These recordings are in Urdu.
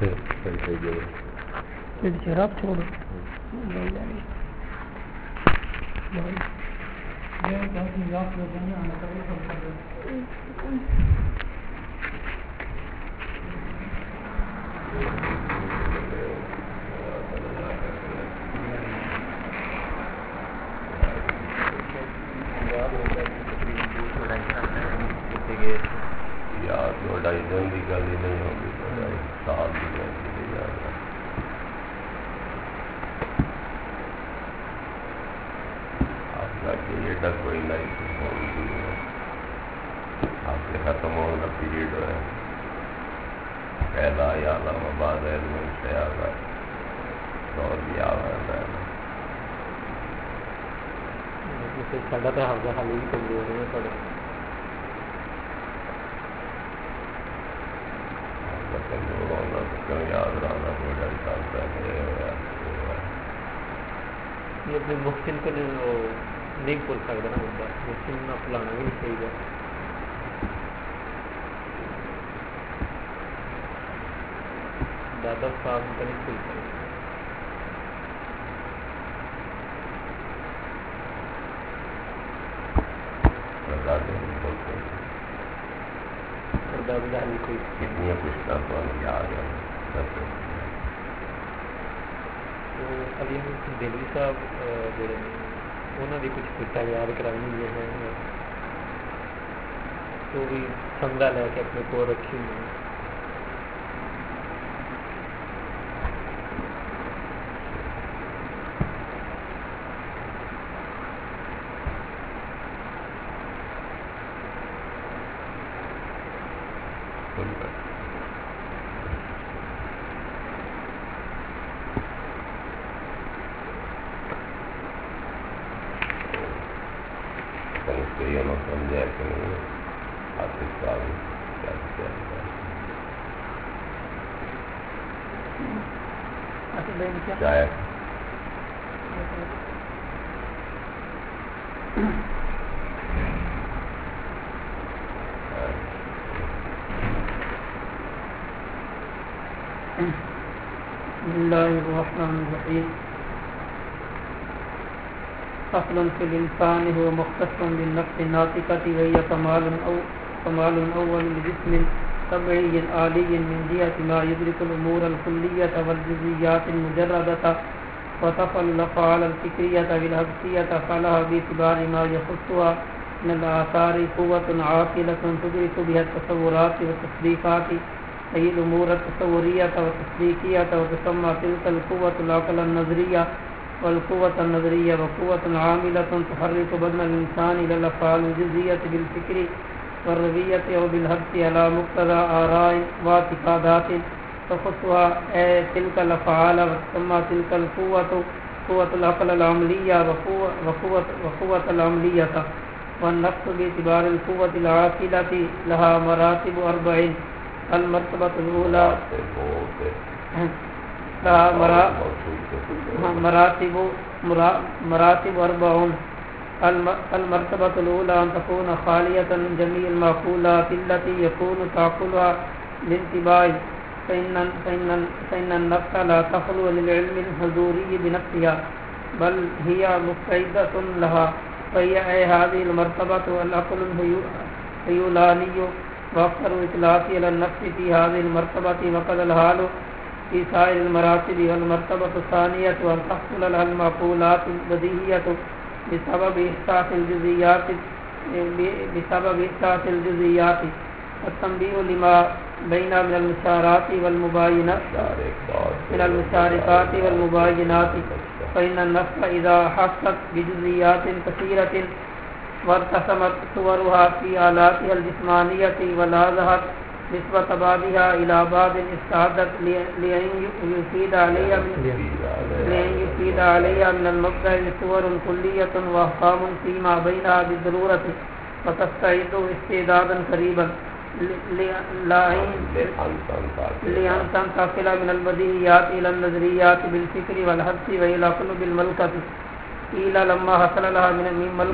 شراب چھوڑو یار 2-2.5 دن کی گل ہی نہیں ہوگی، 2.5 سال کی گل کی یاد ہے۔ آپ کا کہ یہ تک کوئی نہیں ہوگی، آپ کے ختم ہونے کا پیریڈ ہے پہلا یا علامہ بعد علم شیعہ دور بھی آ رہا ہے۔ ساڈا تو حافظہ خالی بھی کمزور ہے پڑھے یاد رہنا 2.5 سال پہلے ہوا۔ یہ اپنے محسن کو نہیں بھول سکتا نا بندہ، محسن نہ بھلانا بھی نہیں چاہیے۔ دادا صاحب کو نہیں بھول سکتا۔ کتنی پوچھتا تو یاد ہے۔ علی دلوی صاحب جڑے انہوں نے کچھ پوچھا یاد کرانی ہے، تو بھی سنگا لے کے اپنے کو رکھی ہوئی ہے۔ شاید بسم اللہ الرحمن الرحیم۔ فصل فی الانسان هو مختص بالنفس الناطقة وهي كمال اول لجسم طبعی عالی من جهة ما يدرك الامور الكلية والجزئيات المجردة وتفعل الافعال الفكرية والحسية فلها باعتبار ما يخصها من الآثار قوة عاقلة تدرك بها التصورات والتصديقات أي الأمور التصورية والتصديقية، وتسمى تلك القوة العقل النظرية والقوة النظرية، وقوة عاملة تحرك بدن الإنسان إلى الأفعال الجزئية بالفكر والروية أو بالحدس على مقتضى آراء واعتقادات تخصها تلك الأفعال، وتسمى تلك القوة قوة العقل العملية وقوة العملية. والنفس باعتبار القوة العاقلة لها مراتب 4. المرتبة الأولى لها مراتب 4. المرتبة الأولى أن تكون خالية من جميع المعقولات التي يكون تعقلها الانتباه، فإن النفس لا تخلو للعلم الحضوري بنفسها بل هي مستعدة لها، فهي هذه المرتبة العقل الحيولاني وأكثر إطلاق على النفس في هذه المرتبة، وقد الحال في سائر المراتب. والمرتبة الثانية أن تحصل لها المعقولات البديهية بسبب إحساس الجزئيات والتنبيه لما بين من المشارات والمباينات، فإن النفس إذا حست بجزئيات كثيرة وارتسمت صورها في آلاتها الجسمانية ولاحظت نسبة بعضها إلى بعض استعدت لأن يفيد عليها من المبدأ صور كلية وأحكام فيما بينها بالضرورة، وتستعد استعدادا قريبا لأن تنتقل من البديهيات إلى النظريات بالفكر والحدس وإلى قلوب الملكة. قيل لما حصل لها من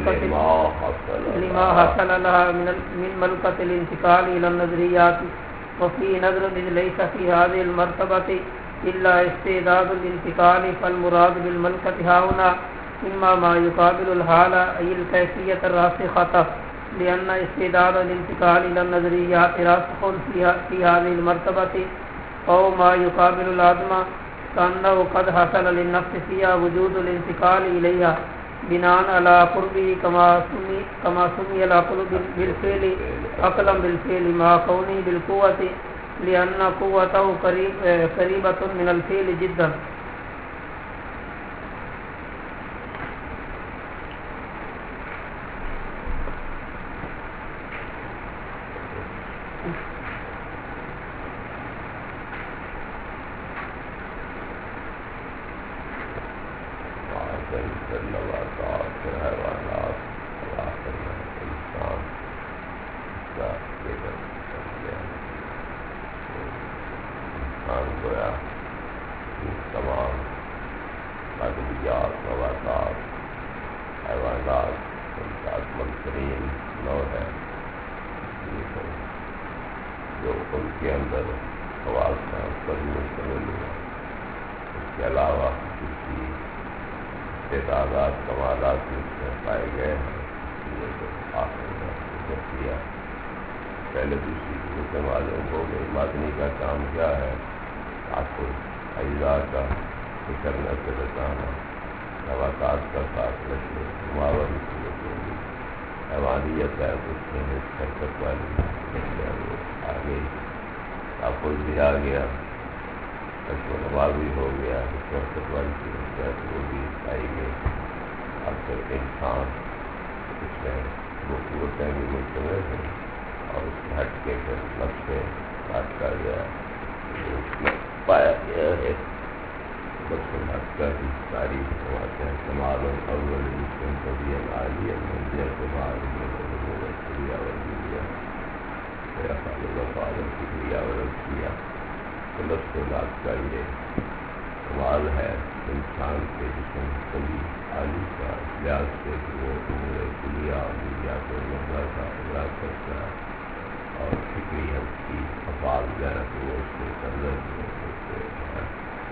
ملكة الانتقال إلى النظريات وفي نظر إذ ليس في هذه المرتبة إلا استعداد الانتقال فالمراد بالملكة هنا إما ما يقابل الحالة أي الكيفية الراسخة لأن استعداد الانتقال إلى النظريات راسخ في هذه المرتبة أو ما يقابل العدم كأنه قد حصل للنفس فيها وجود الانتقال إليها بناء على قربه كما سمي العقل بالفعل عقلا بالفعل مع كونه بالقوة لأن قوته قريبة من الفعل جدا. جو ان کے اندر حواس کا مشتمل ہوا، اس کے علاوہ کسی استعداد کمالات میں پائے گئے ہیں، یہ جو آخر میں ذکر کیا پہلے دوسری چیزوں سے معلوم ہو گئی مادنی کا کام کیا ہے، آخر اجزاء کا کرنے سے بچانا، نباتات کا ساتھ رکھنے، ماوری صورت ہوگی، حیوانیت ہے اس میں حرکت والی وہ آ گئی، تحفظ بھی آ گیا، کشو نما بھی ہو گیا، حرکت والی صورت ہے وہ بھی آئی گئی، اب پھر انسان اس میں وہ قوتیں بھی مشتمل ہیں اور اس میں ہٹ کے پھر نفس سے بات کر گیا اس میں پایا گیا ہے بس کا ہی ساری باتیں کمال اول مسلم طبیعت عالیہ منزل کمال شریعہ ورزیہ میرا فالم کی کریا ورزیہ نفس و ذات کا یہ کمال ہے انسان کے جسم کبھی عالی کا لحاظ سے کہ وہ امور کلیہ دنیا کو لمبا کا ادراک کرتا ہے اور فکری حد کی افعال جو ہے تو وہ اس کے اندر ہوتے ہیں۔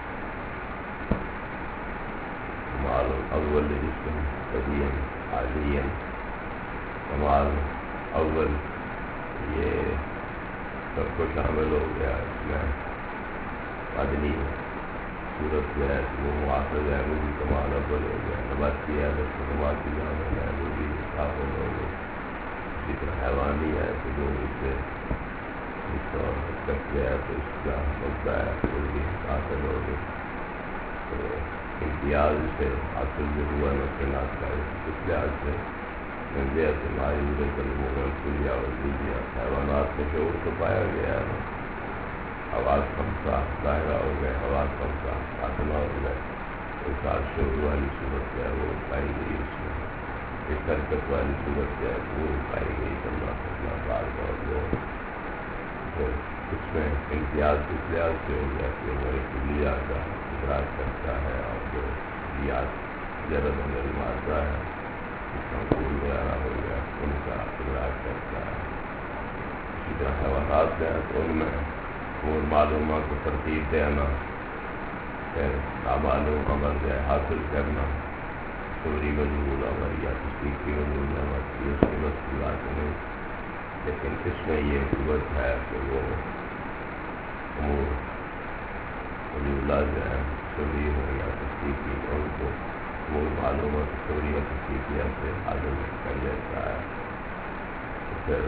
کمال اول جسم طبیعت عالیہ کمال اول یہ سب کو شامل ہو گیا، اس میں مدنی صورت جو ہے وہ مواخذ ہے وہ بھی کمال اول ہو گیا، نباتی ہے نباتی جامل ہے وہ بھی شامل ہو گئے، اسی طرح حیوانی ہے تو جو اسے اس طور تک گیا تو اس کا مدعا ہے وہ بھی حاصل ہو گئی، تو امتیاز سے حاصل جو ہوا نقصانات کا اس لحاظ سے منزل سے ماہی کلموں کلیا وزیہ حیوانات میں شعور تو پایا گیا ہے، حواس خمسہ ظاہرہ ہو گئے، حواس خمسہ آسما ہو گئے، ایک ساتھ شعور والی صورت ہے وہ پائی گئی، اس میں ایک حرکت والی صورت ہے وہ پائی گئی، کرنا کرنا بار بار جو پھر اس میں امتیاز اس لحاظ سے ہو گیا کہ وہ کلیا کا ادراک کرتا ہے اور جو یاد جرد اندر مارتا ہے اس کا پھول وغیرہ ہو گیا ان کا ادراک کرتا ہے۔ اسی طرح حیوانات ہیں تو ان میں اور معلومات کو ترتیب دینا، پھر نامعلوم عمل جو ہے حاصل کرنا، شعوری وجود عمل یا تصدیقی وجود عمل اس کی بس کی بات نہیں، لیکن اس میں یہ قوت ہے کہ وہ امور وجودات جو ہے شعوری ہو یا تصدیقی ان کو وہ معلومات شعوری یا تصدیقیہ سے حاصل کر لیتا ہے، تو پھر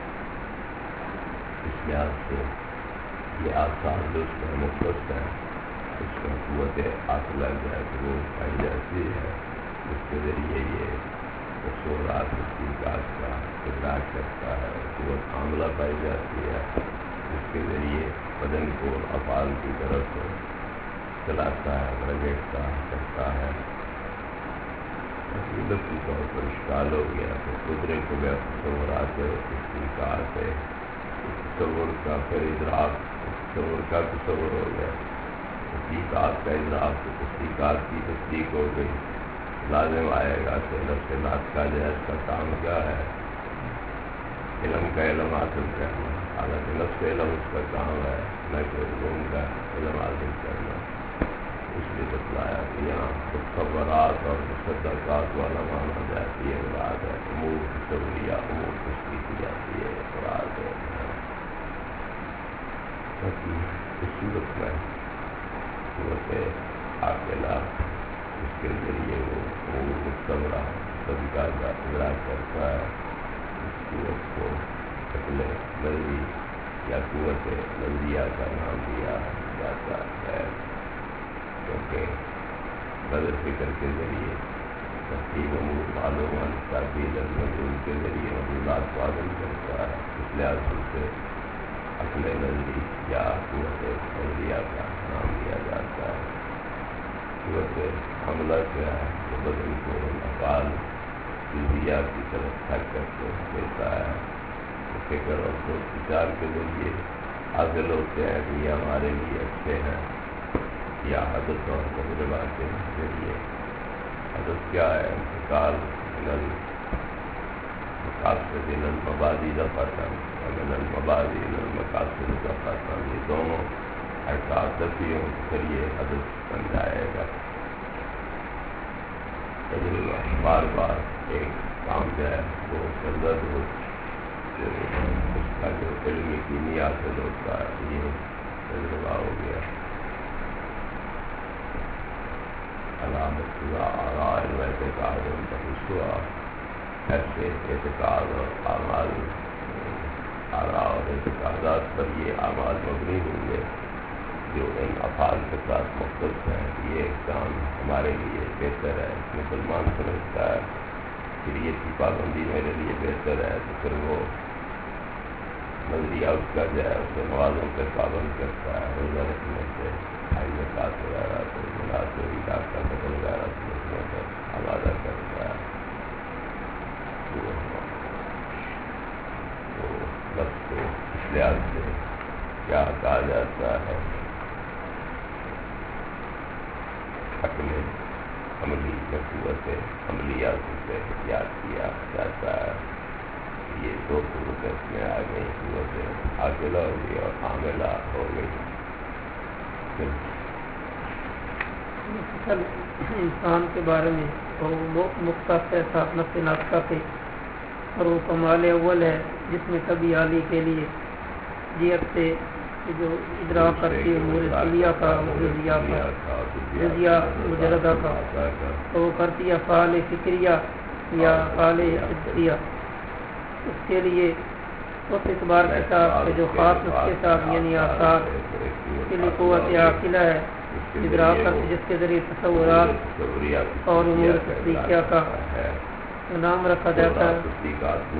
اس لحاظ سے یہ آثار جو اس میں مختص ہے اس میں قوت عاقلہ جو ہے کہ وہ پائی جاتی ہے، اس کے ذریعے یہ تصورات تصدیقات کا ادراک کرتا ہے، قوت عاملہ پائی جاتی ہے جس کے ذریعے بدن کو افعال کی طرف چلاتا ہے، رگڑتا کرتا ہے۔ لفظی طور پر اشکال ہو گیا تو قدرے کو گیا تصورات ہے تصدیقات ہے، تصور کا پھر ادراک، تصور کا تصور ہو گیا، تصدیقات کا ادراک تو تصدیقات کی تصدیق ہو گئی، لازم آئے گا کہ نفس ذات کا جو ہے اس کا کام کیا ہے، علم کا علم حاصل کرنا، حالانکہ نفس علم اس کا کام ہے نہ کہ علوم کا علم حاصل کرنا. اس لیے بتلایا کہ یہاں تصورات اور مصدقات والا مانا جاتی ہے مراد ہے. امور تصوریہ امور تشریح کی جاتی ہے مراد ہے. اس صورت میں صورت عاقلہ اس کے ذریعے وہ امور مستورہ سبھی کا ادراک کرتا ہے. اس صورت کو عقل نظری یا قوت نظریہ کا نام دیا جاتا ہے کیونکہ نظر فکر کے ذریعے ترتیب امور معلومات تعبیر المجھول کے ذریعے معلومات کو حاصل کرتا ہے. اس لحاظ سے عقل نظری یا قوت نظریہ کا نام دیا جاتا ہے. قوت حملہ کیا ہے تو بدن کو افعال جزیہ کی طرف حرکت کو دیتا ہے. فکر اور سوچ وچار کے ذریعے حاصل ہوتے ہیں کہ یہ ہمارے لیے اچھے ہیں. یا حدث اور تجربہ کے ذریعے حدث کیا ہے انتقال من المقاصد الى المبادی دفعہ ومن المبادی الى المقاصد دفعہ. یہ دونوں احساس دفعیوں کے ذریعے حدث بن جائے گا. تجربہ بار بار ایک کام جو ہے وہ سرزد ہو اس کا جو علمی کیمیا حاصل ہوتا ہے یہ تجربہ ہو گیا. علامت آراء و اعتقاد بخصوصا ایسے اعتقاد اور اعمال آراء اور اعتقادات پر یہ اعمال مبنی ہوئے جو ان افعال کے ساتھ مختص ہیں. یہ کام ہمارے لیے بہتر ہے مسلمان سمجھتا ہے شریعت کی پابندی میرے لیے بہتر ہے تو پھر وہ نظریہ اس کا جو ہے اسے نمازوں پہ پابند کرتا ہے. روزہ رکھنے سے زکوٰۃ وغیرہ سے مناسب علاج کا قتل وغیرہ سے آمادہ کرتا ہے. تو بس کو اس لحاظ سے کیا کہا جاتا ہے عقل عملی یا قوت عملیات سے یاد کیا جاتا ہے. یہ دو قوتیں اس میں آ گئی. قوت عاقلہ ہو گئی اور عاملہ ہو گئی. انسان کے بارے میں وہ مختص ہے ساتھ نفس ناطقہ کے اور وہ کمال اول ہے جس میں کبھی عالی کے لیے جیت سے جو ادراک کرتی ہے امور کلیہ کا جزیہ مجردہ کا تو وہ کرتی ہے افعال فکریہ یا افعال حسیہ. اس کے لیے اس اعتبار کے ساتھ جو خاص اس کے ساتھ یعنی آثار اس کے لیے قوت عاقلہ ہے ادراک کرتی جس کے ذریعے تصورات اور امور تشریحیہ کا نام رکھا جاتا ہے.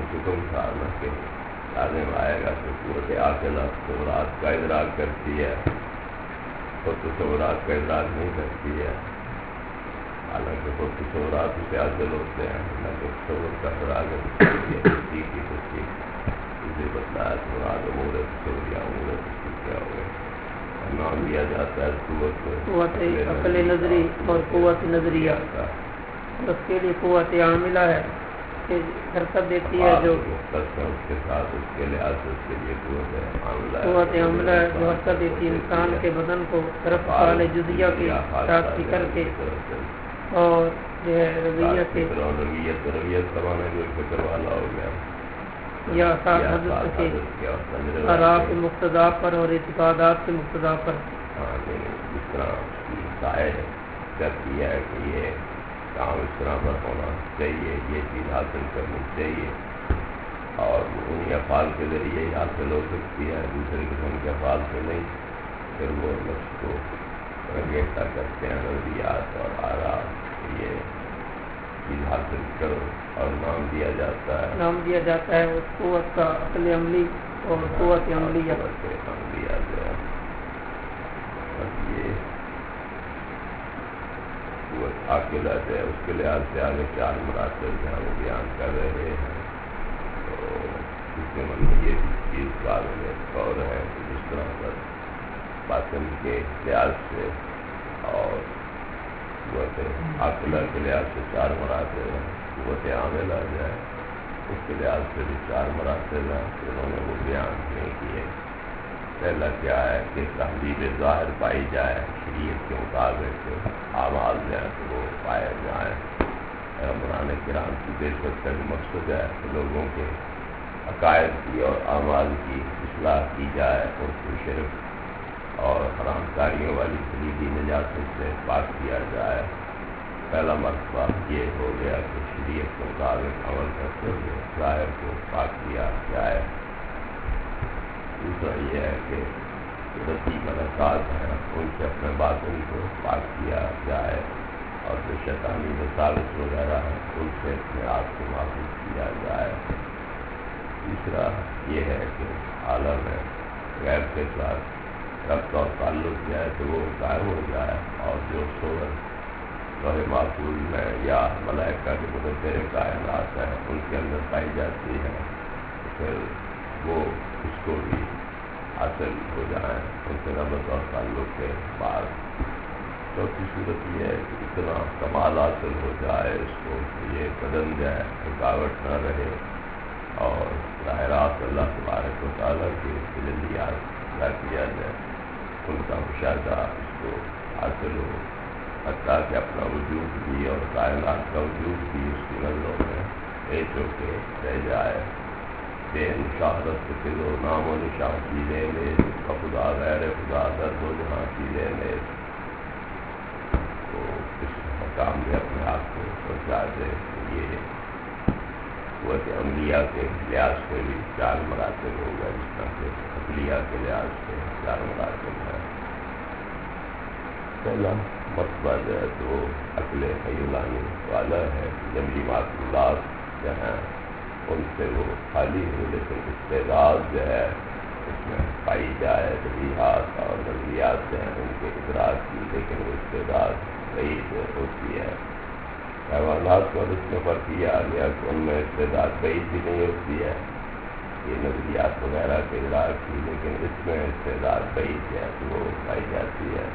لازم آئے گا کہ قوت عاقلہ تصورات کا ادراک کرتی ہے اور تصورات کا ادراک نہیں کرتی ہے. حالانکہ خود تصورات اسے حاصل ہوتے ہیں نہ کہ تصور کا ادراک تصدیق کی تصدیق اسے بتلایا مراد امور تصوریہ امور تشریحیہ ہو گئے. نام دیا جاتا ہے قوت عقل نظری اور قوت نظریہ. اس کے لیے قوت عاملہ ہے کہ حرکت دیتی ہے جو اس کے ساتھ اس کے لحاظ سے اس کے لیے قوت عاملہ ہے جو حرکت دیتی ہے انسان کے بدن کو طرف افعال جزیہ کے ساتھ فکر کے اور جو ہے رویہ سے رویت کروانا جو فکر والا ہو گیا یا ساتھ حدث کے آراء کے مقتضا پر اور اعتقادات کے مقتضا پر. جس طرح ظاہر کرتی ہے کہ یہ کام اس طرح پر ہونا چاہیے یہ چیز حاصل کرنی چاہیے اور انہیں افعال کے ذریعے ہی حاصل ہو سکتی ہے دوسرے قسم کے افعال سے نہیں. پھر وہ نفس کو رنگیٹا کرتے ہیں نظریات اور آراء یہ چیز حاصل کرو اور نام دیا جاتا ہے اس قوت کا عقل عملی اور قوت عملیہ. یہ قوت عاقلہ ہے اس کے لحاظ سے آگے 4 مراتب جو ہیں وہ بیان کر رہے ہیں. تو اس کے من میں یہ چیز قابل غور ہے کہ جس طرح پر باطن کے لحاظ سے اور قوت عاقلہ کے لحاظ سے 4 مراتب ہیں. قوت عاملہ جو ہے اس کے لحاظ سے بھی 4 مراتب ہیں، انہوں نے وہ بیان نہیں کیے۔ پہلا کیا ہے کہ تحلیل ظاہر پائی جائے، شریعت کے مطابق اعمال جو ہے تو وہ پائے جائیں۔ پیغمبران کرام کی بعثت کا جو مقصد ہے کہ لوگوں کے عقائد کی اور اعمال کی اصلاح کی جائے، اور کو شرک اور حرام کاریوں والی کلیدی نجاست سے پاک کیا جائے۔ پہلا مرتبہ یہ ہو گیا کہ شریعت کے مطابق عمل کرتے ہوئے ظاہر کو پاک کیا جائے۔ دوسرا یہ ہے کہ قدرتی ملکات ہیں ان سے اپنے باطن کو پاک کیا جائے، اور جو شیطانی وساوس وغیرہ ہیں ان سے اپنے آپ کو محفوظ کیا جائے۔ تیسرا یہ ہے کہ عالم غیب کے ساتھ ربط اور تعلق جو ہے تو وہ قائم ہو جائے، اور جو صور لوح محفوظ میں یا ملائکہ کے مدبر کائنات ہیں ان کے اندر پائی جاتی ہے، تو پھر وہ اس کو بھی حاصل ہو جائیں ان سے ربط اور تعلق کے بعد۔ چوتھی صورت یہ ہے کہ اتنا کمال حاصل ہو جائے اس کو کہ یہ قدم جائے، رکاوٹ نہ رہے، اور براہ راست اللہ تبارک و تعالیٰ کے تجلیات ادا کیا جائے، ان کا مشاہدہ اس کو حاصل ہو، حتیٰ کہ اپنا وجود بھی اور کائنات کا وجود بھی اس کی نظروں میں پیش ہو کے رہ جائے۔ بے مشاہدت کے دو نام و نشان چیزیں میں خدا غیر خدا درد و جہاں چیزیں میں، تو اس مقام میں اپنے آپ کو پہنچا دے۔ یہ قوت عملیہ کے لحاظ سے بھی 4 مراتب ہوگا، جس طرح کہ عقلیہ کے لحاظ سے 4 مراتب ہیں۔ پہلا مرتبہ جو ہے تو عقل حیولانی والا ہے، جمعی معقولات جو ہیں ان سے وہ خالی ہو، لیکن استعداد جو ہے اس میں پائی جائے، تبلیغات اور نظریات جو ہیں ان کے ادراک کی، لیکن وہ استعداد بعید ہوتی ہے۔ حیوانات کو اس میں فرق یہ آ گیا کہ ان میں استعداد بعید بھی نہیں ہوتی ہے، یہ نظریات وغیرہ کے ادراک کی، لیکن اس میں استعداد بعید ہے تو وہ پائی جاتی ہے۔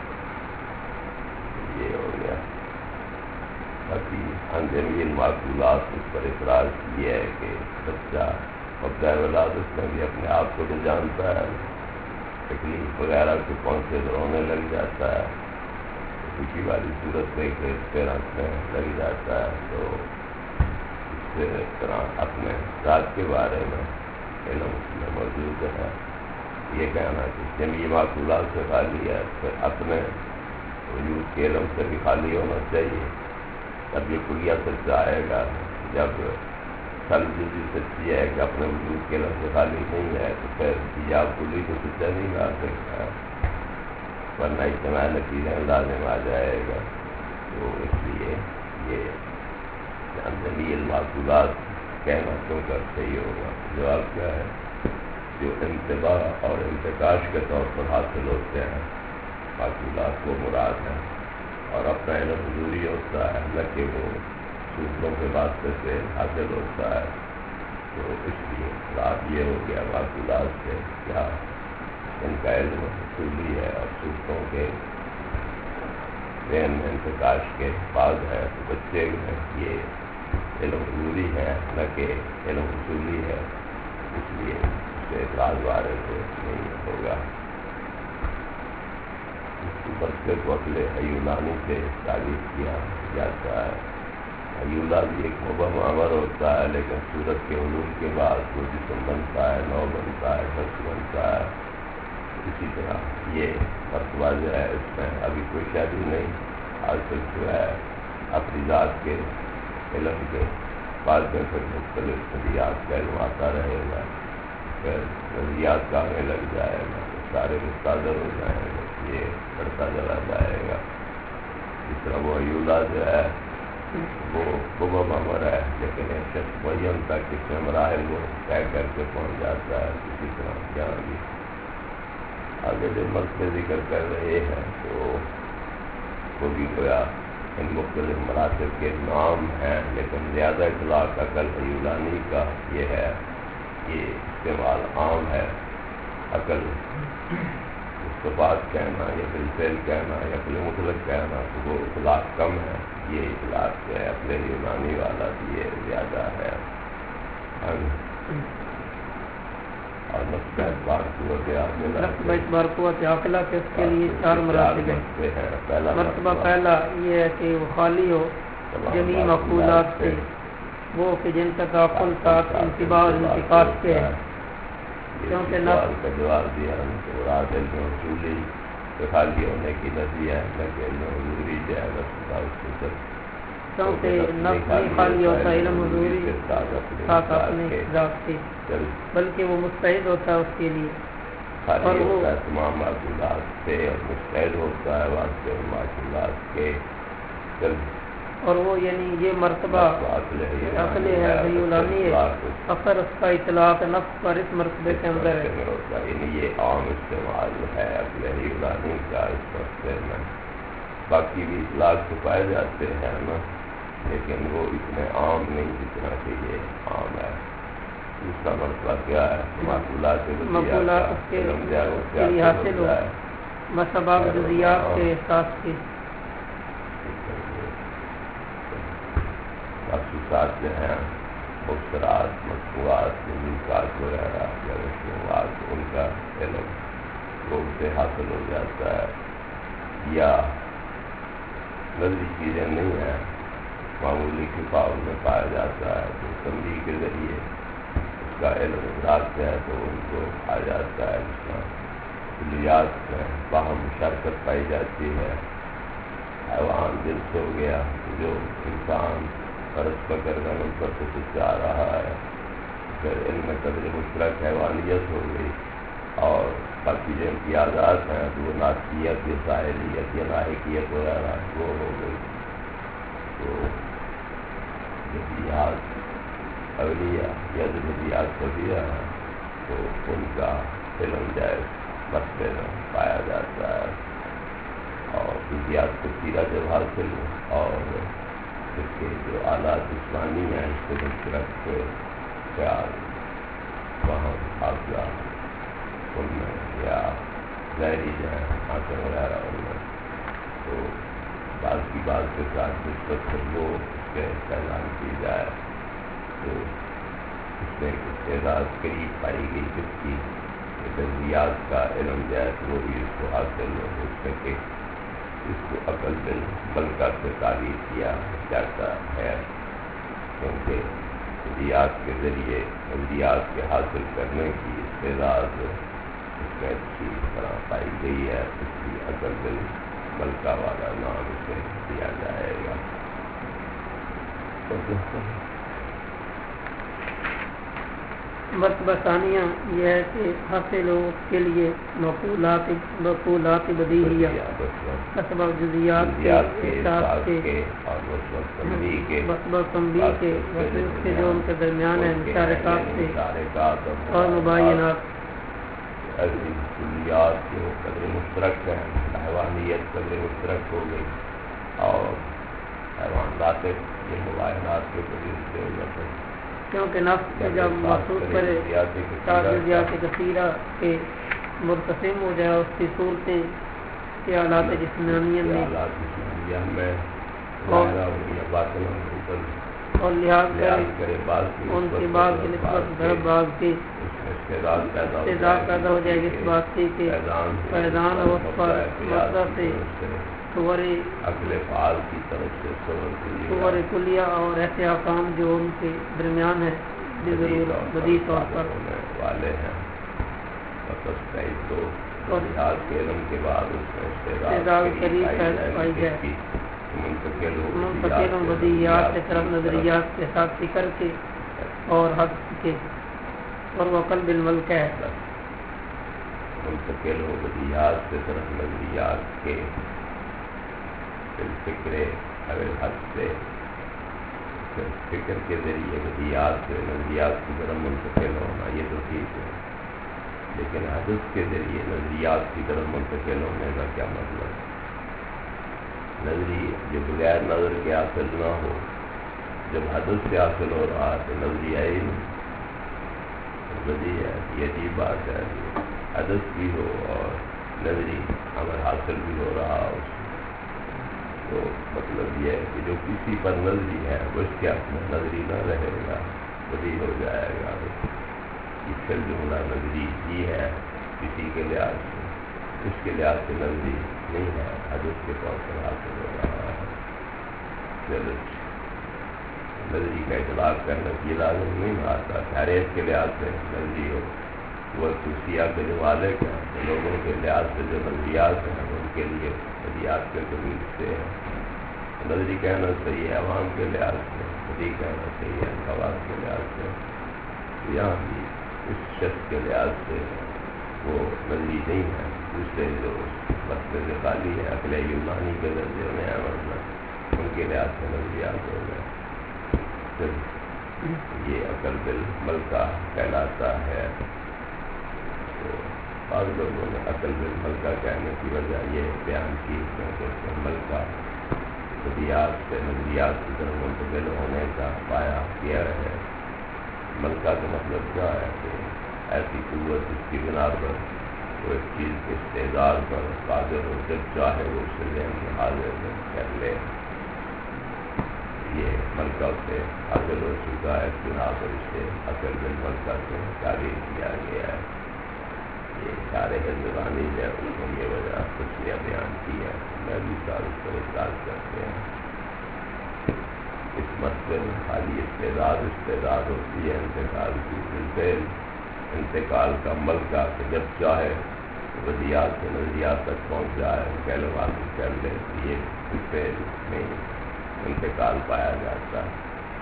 یہ ہو گیا۔ باقی انجمین معقولات اس پر اعتراض یہ ہے کہ بچہ مبدأ ولادت میں بھی اپنے آپ کو نہیں جانتا ہے، تکلیف وغیرہ کو پہنچے تو رونے لگ جاتا ہے، خوشی والی صورت میں پھر ہنسنے لگ جاتا ہے، تو اس طرح اپنے ذات کے بارے میں علم اس میں موجود ہے۔ یہ کہنا کہ جمعی معقولات سے خالی ہے، پھر اپنے وجود کے علم سے بھی خالی ہونا چاہیے، تب یہ کلیہ سچا آئے گا۔ جب سل جزی سچی ہے کہ اپنے وجود کے علم سے خالی نہیں ہے، تو پھر ایجاب کلی تو سچا نہیں آ سکتا ہے، ورنہ اجتماع نتیجہ لازم آ جائے گا۔ تو اس لیے یہ جمعی المعقولات کہنا کیوں کر صحیح ہوگا؟ جواب کیا ہے؟ جو انتباہ اور انتقاش کے طور پر حاصل ہوتے ہیں معقولات وہ مراد ہیں، اور اپنا علم حضوری ہوتا ہے، نہ کہ وہ صورتوں کے واسطے سے حاصل ہوتا ہے۔ تو اس لیے مراد یہ ہو گیا معقولات سے کیا ان کا علم حصولی ہے، اور صورتوں کے ذہن میں انتقاش کے بعد ہے، تو بچے میں یہ علم حضوری ہے نہ کہ علم حصولی ہے، اس لیے اس سے اعتراض وارد نہیں ہوگا۔ اس کی برقے کو عقل حیولانی سے تعریف کیا جاتا ہے۔ حیولہ بھی ایک مبہم امر ہوتا ہے، لیکن صورت کے علوم کے بعد وہ جسم بنتا ہے، نو بنتا ہے، شخص بنتا ہے۔ اسی طرح یہ مرتبہ جو ہے اس میں ابھی کوئی شادی نہیں حاصل ہوا ہے، اپنی ذات کے علم کے بعد میں پھر مختلف نظریات کا علم آتا رہے گا، پھر نظریات کا آنے لگ جائے گا، سارے مستحضر ہو جائیں گے، یہ بڑھتا چلا جائے گا۔ اس طرح وہ حیولہ جو ہے وہ مبہم امر ہے، لیکن ایک شخص معین تک اس میں مراحل وہ طے کر کے پہنچ جاتا ہے۔ اسی طرح یہاں بھی آگے جو مرتبے ذکر کر رہے ہیں تو وہ بھی گویا ان مختلف مراتب کے نام ہیں، لیکن زیادہ اطلاق عقل حیولانی کا یہ ہے، یہ استعمال عام ہے۔ عقل مستفاد کہنا یا بالفعل کہنا یا عقل مطلق کہنا تو وہ اطلاق کم ہے، یہ اطلاق جو ہے عقل حیولانی والا بھی یہ زیادہ ہے۔ اور مرتبہ اعتبار قوت عاقلہ مرتبہ اعتبار قوت عاقلہ کے اس کے لیے 4 مراتب ہیں. مرتبہ پہلا یہ ہے کہ وہ خالی ہو جمیع مقولات سے، وہ کہ جن کا تعقل ساتھ انتباہ اور انتقاص کے ہے. کیونکہ سوال کا جواب دیا ہم کہ مراد علم حصولی تو خالی ہونے کی نظریہ ہے نہ کہ علم حضوری جائے نفس کا اس کے ساتھ، کیونکہ نفس نہیں خالی ہوتا علم حضوری ساتھ اپنے ذات کے، بلکہ وہ مستعد ہوتا ہے اس کے لیے، خالی ہوتا ہے تمام معقولات سے اور مستعد ہوتا ہے واسطے معقولات کے. اور وہ یعنی یہ مرتبہ عقل ہے غیولانی ہے، اثر اس کا اطلاق نفس پر اس مرتبے کے اندر ہے. یعنی یہ عام استعمال ہے عقل غیولانی کا اس مرتبے میں. باقی بھی اطلاق تو پائے جاتے ہیں نا، لیکن وہ اتنے عام نہیں جتنا کہ یہ عام ہے. دوسرا مرتبہ کیا ہے؟ معقولات کے لیے حاصل ہو مسباب جزیات کے احساس کے. مخصوصات جو ہیں مبصرات مطبوعات مملکات وغیرہ یا مصنوعات، ان کا علم وہ سے حاصل ہو جاتا ہے. یا نظری چیزیں نہیں ہیں، معمولی کفاؤ میں پایا جاتا ہے تو تنبیہ کے ذریعے اس کا علم ادراک ہے تو ان کو آ جاتا ہے. جس میں کلیات میں باہم مشارکت پائی جاتی ہے. حیوان جنس ہو گیا جو انسان فرض پکڑ کر ان پر سے جا رہا ہے، پھر علم قدر مشترک حیوانیت ہو گئی. اور باقی جو امتیازات ہیں وہ ناسیت یا ساحلیت یا لاحقیت وغیرہ وہ ہو گئی. تو جزیات اولیہ یا جو جزیات طبیعہ ہیں تو ان کا علم جائز مرتبے میں پایا جاتا ہے. اور جزیات کثیرہ جب حاصل ہو اور اس کے جو آلات جسمانی ہیں اس کو مشترک کے خیال وہاں حافظہ ان میں یا ظاہری جو ہے آنکھیں وغیرہ ان میں، تو بعض کی بات کے ساتھ نسبت سے وہ اس کے پہچان کی جائے تو اس میں استعداد قریب پائی گئی جس کی جزیات کا علم جائے تو وہ بھی اس کو حاصل ہو سکے. اس کو عقل بالملکہ سے تعبیر کیا جاتا ہے، کیونکہ جزیات کے ذریعے جزیات کے حاصل کرنے کی استعداد اس میں اچھی طرح پائی گئی ہے، اس کی عقل بالملکہ والا نام اسے دیا جائے گا. مرتبہ ثانیہ یہ ہے کہ حاصل ہو کے لیے مقولات بدیہیہ اسباب جزیات کے احساس کے مسبب تنبیہ کے وصف کے جو ان کے درمیان ہے مشارکات سے اور مباینات. ایسی کلیات جو قدر مشترک ہیں، حیوانیت قدر مشترک ہو گئی اور حیوانات یہ مباینات کے قدر سے ہو جاتے ہیں. کیونکہ نفس سے جب محسوس کرے جزیات کثیرہ کے مرتسم ہو جائے اس کی صورتیں کے آلات جسمانیت میں اور لحاظ کرے ان کے بعد کی نسبت ضرب بعض کی استعداد پیدا ہو جائے گی اس بات کی کہ فیضان اور اس پر مطلب سے عقل فعال کی طرف سے صور کلیہ اور ایسے احکام جو ان کے درمیان ہے بدیع طور پر والے ہیں. اور لحاظ کے علم کے بعد اس میں استعداد قریب پائی جائے منتقل بدیہیات کی طرف نظریات کے ساتھ فکر کے اور حق کے اور وہ قلب الملک ہے. منتقل ہو بدیہیات کی طرف نظریات کے فکر اگر حد سے فکر کے ذریعے بدیہیات سے نظریات کی طرف منتقل ہونا یہ تو ٹھیک ہے، لیکن حدث کے ذریعے نظریات کی طرف منتقل ہونے کا کیا مطلب؟ نظری جو بغیر نظر کے حاصل نہ ہو، جب حدث سے حاصل ہو رہا تو نظریہ ہی نہیں بدی ہے. یہ عجیب بات ہے. حدث بھی ہو اور نظری عمل حاصل بھی ہو رہا اس تو مطلب یہ ہے کہ جو کسی پر نظری ہے وہ اس کے اپنا نظری نہ رہے گا، کبھی ہو جائے گا. اس کا جملہ نظری ہی ہے کسی کے لحاظ سے، اس کے لحاظ سے نظری نہیں ہے، حدث کے طور پر حاصل ہو رہا ہے. نظری کا اطلاق کرنا یہ لازم نہیں آتا، حیثیت کے لحاظ سے نظری ہو. وہ خصوصیات کے جو مالک ہیں تو لوگوں کے لحاظ سے جو نظریات ہیں ان کے لیے نظریات کے کبھی سے ہیں. نظری کہنا صحیح ہے عوام کے لحاظ سے، نظری کہنا صحیح ہے خواص کے لحاظ سے. یہاں بھی اس شخص کے لحاظ سے وہ نظری نہیں ہے، دوسرے جو مسئلے سے خالی ہے عقل یونانی کے درجے میں ہے، ورنہ ان کے لحاظ سے نظریات ہو گئے. یہ عقل بالملکہ کہلاتا ہے. تو بعض لوگوں نے عقل بالملکہ کہنے کی وجہ یہ بیان کی کہ ملکہ نظریات سے نظریات کی طرف منتقل ہونے کا پایا کیا ہے. ملکہ کا مطلب کیا ہے کہ ایسی قوت جس کی بنا پر وہ ایک چیز کے استعداد پر قادر ہو، جب چاہے وہ اس سے ذہن میں حاضر کر لے. یہ ملکہ سے حاصل ہو چکا ہے، اس بنا پر اسے عقل بالملکہ سے تعبیر کیا گیا ہے. یہ سارے زبانی ہے اس نے یہ وجہ تشریح بیان کی ہے. میں بھی سال اس پر اعتراض کرتے ہیں. اس مسئلے میں خالی استعداد ہوتی ہے انتقال کی، بالفعل انتقال کا ملکہ کہ جب چاہے وضعیات سے نظریات تک پہنچ جائے، کہلو حاصل کر لے، یہ بالفعل نہیں انتقال پایا جاتا ہے.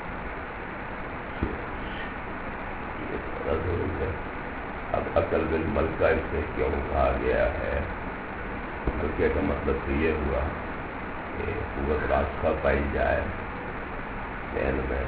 اب عقل بالملکہ اس سے کیوں کہا گیا ہے؟ ملکے کا مطلب تو یہ ہوا کہ قوت راستہ پائی جائے ذہن میں،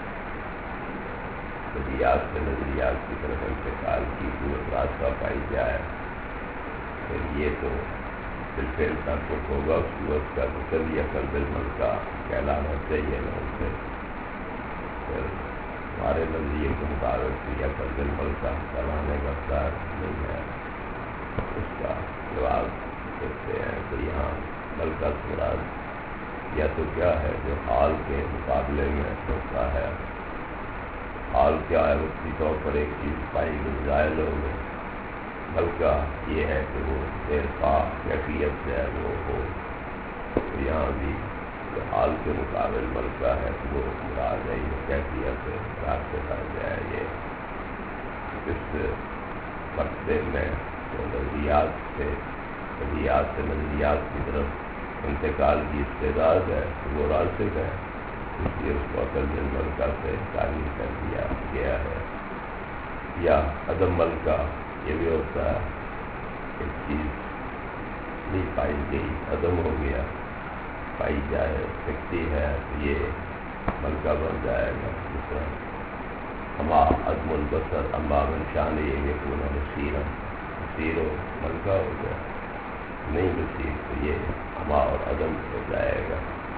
نظریات سے نظریات کی طرف انتقال کی قوت راستہ پائی جائے. پھر یہ تو بالفعل تعلق ہوگا اس قوت کا، تو تبھی عقل بالملکہ کہلانا چاہیے نا اسے. پھر ہمارے نظریے کے مطابق یہ عقل بالملکہ کہلانے کا اختیار نہیں ہے. اس کا جواب دیتے ہیں کہ یہاں ملکہ سے مراد یا تو کیا ہے جو حال کے مقابلے میں ہوتا ہے. حال کیا ہے؟ وقتی طور پر ایک چیز پائی گئی ظاہر ہو گئی. ملکہ یہ ہے کہ وہ ارفاع کیفیت سے ہے وہ ہو. تو یہاں بھی جو حال کے مقابل ملکہ ہے وہ مراد ہے، یہ کیفیت ہے راستے پر جائے. یہ اس مرتبے میں جو نظریات سے نظریات کی طرف انتقال کی استعداد ہے وہ راسک ہے، اس لیے اس کو عقل بالملکہ سے تعبیر کر دیا گیا ہے. یا عدم ملکہ یہ بھی ہوتا ہے، ایک چیز نہیں پائی گئی، عدم ہو گیا، پائی جائے سکتی ہے تو یہ ملکہ بن جائے گا. جس طرح ہما عدم البصر اما من شان یہ یکون بصیر و ملکہ ہو گیا، نہیں بصیر تو یہ ہما اور عدم ہو جائے گا.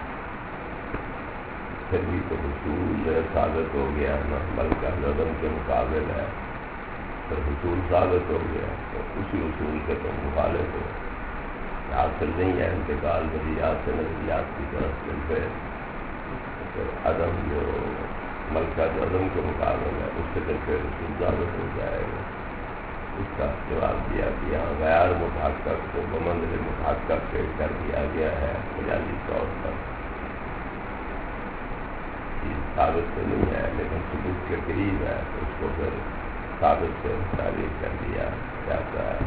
پھر بھی تو حصول ثابت ہو گیا نا، ملکہ عدم کے مقابل ہے، پھر حصول ثابت ہو گیا تو اسی اصول کے تو مخالف ہو. حاصل نہیں ہے انتقال نظریات سے نظریات کی طرف چلتے، پھر عدم جو ملکہ جو عدم کے مقابل ہے اس سے پھر حصول ثابت ہو جائے گا. اس کا جواب دیا کہ یہاں غیر متحقق کو بمنزل متحقق پیش کر دیا گیا ہے مجازی طور پر. ثابت تو نہیں ہے لیکن ثبوت کے قریب ہے، تو اس کو پھر ثابت سے تعبیر کر دیا جاتا ہے.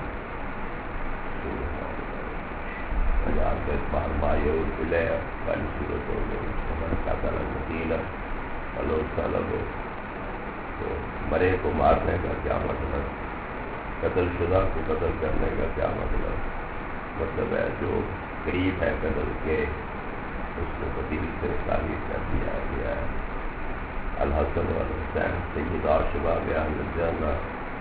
بار مایو قلعہ والی صورت ہو گئی کا وکیل طلب ہو. تو مرے کو مارنے کا کیا مطلب، قتل شدہ کو قتل کرنے کا کیا مطلب ہے جو قریب ہے قتل کے اس کو وکیل سے تعبیر کر دیا گیا ہے. الحسن والحسین سیدہ شباب اہل الجنہ،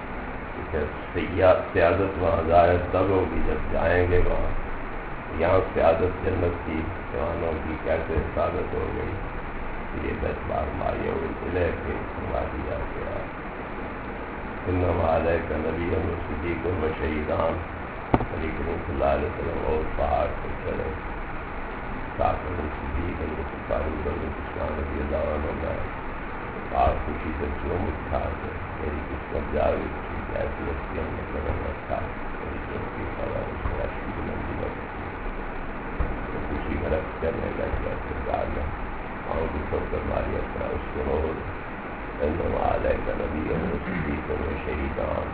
سیادت وہاں ظاہر تب ہوگی جب جائیں گے وہاں. یہاں سیادت جنت کی جوانوں کی کیسے ثابت ہو گئی، یہ 10 بار مایہ الہ کے سنوا دیا گیا. انما علیک نبی صدیق و شہیدان، علی کریم صلی اللہ علیہ وسلم اور پہاڑ پر چڑھے صدیق فاروق رضی اللہ عنہ آپ خوشی سے چوم اٹھا تو میری قسمت جاوی تھی ایسی ہستی ہم نے قدم رکھا میری چوکی خبر اس میں اشکی کی منزل تو خوشی میں رکھ کرنے لگ گیا سرکار نے آؤں کی ٹھوکر ماری اپنا اس کو روز انما علیہ نبی اور صدیق و شہیدان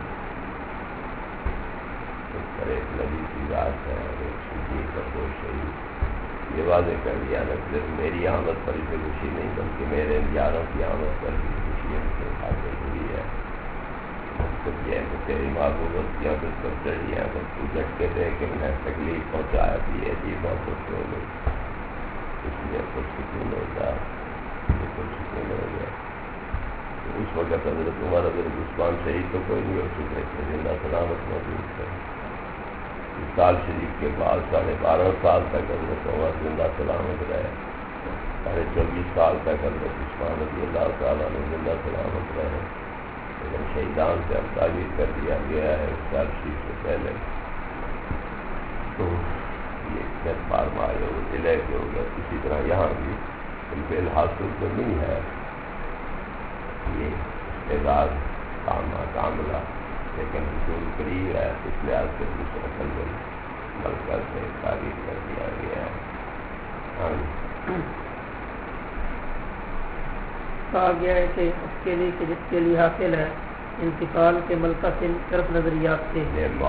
اس پر ایک نبی کی ذات ہے اور ایک صدیق اور دو شہید یہ واضح کر دیا نہ صرف میری آمد پر اسے خوشی نہیں بلکہ میرے یاروں کی آمد پر بھی خوشی ان سے حاصل ہوئی ہے مقصد یہ ہے کہ تیری محبوبت کیا کچھ پر چڑھی ہے بس تو جٹ کے دے کہ میں تکلیف پہنچایا تھی یہ عجیب بہت ہو گئی اس لیے کچھ سکون ہو گیا یہ کچھ سکون ہو گیا اس وقت حضرت عمر حضرت عثمان شہید تو کوئی نہیں ہو چکے تھے زندہ سلامت موجود تھے سال شریف کے بعد 12.5 سال تک حضرت عمر زندہ سلامت رہے 24 سال تک حضرت عثمان رضی اللہ تعالیٰ نے زندہ سلامت رہے لیکن شہیدان سے اب تعبیر کر دیا گیا ہے اس سال شریف سے پہلے تو یہ بار مارے ہو ضلع کے ہو گیا اسی طرح یہاں بھی بالکل حاصل تو نہیں ہے یہ اعزاز کاملہ لیکن حصول قریب ہے اس لحاظ سے دوسرا کلبل ملکہ سے تعریف کر دیا گیا ہے کہا گیا ہے کہ اس کے لیے کہ جس کے لیے حاصل ہے انتقال کے ملکہ سے طرف نظریات سے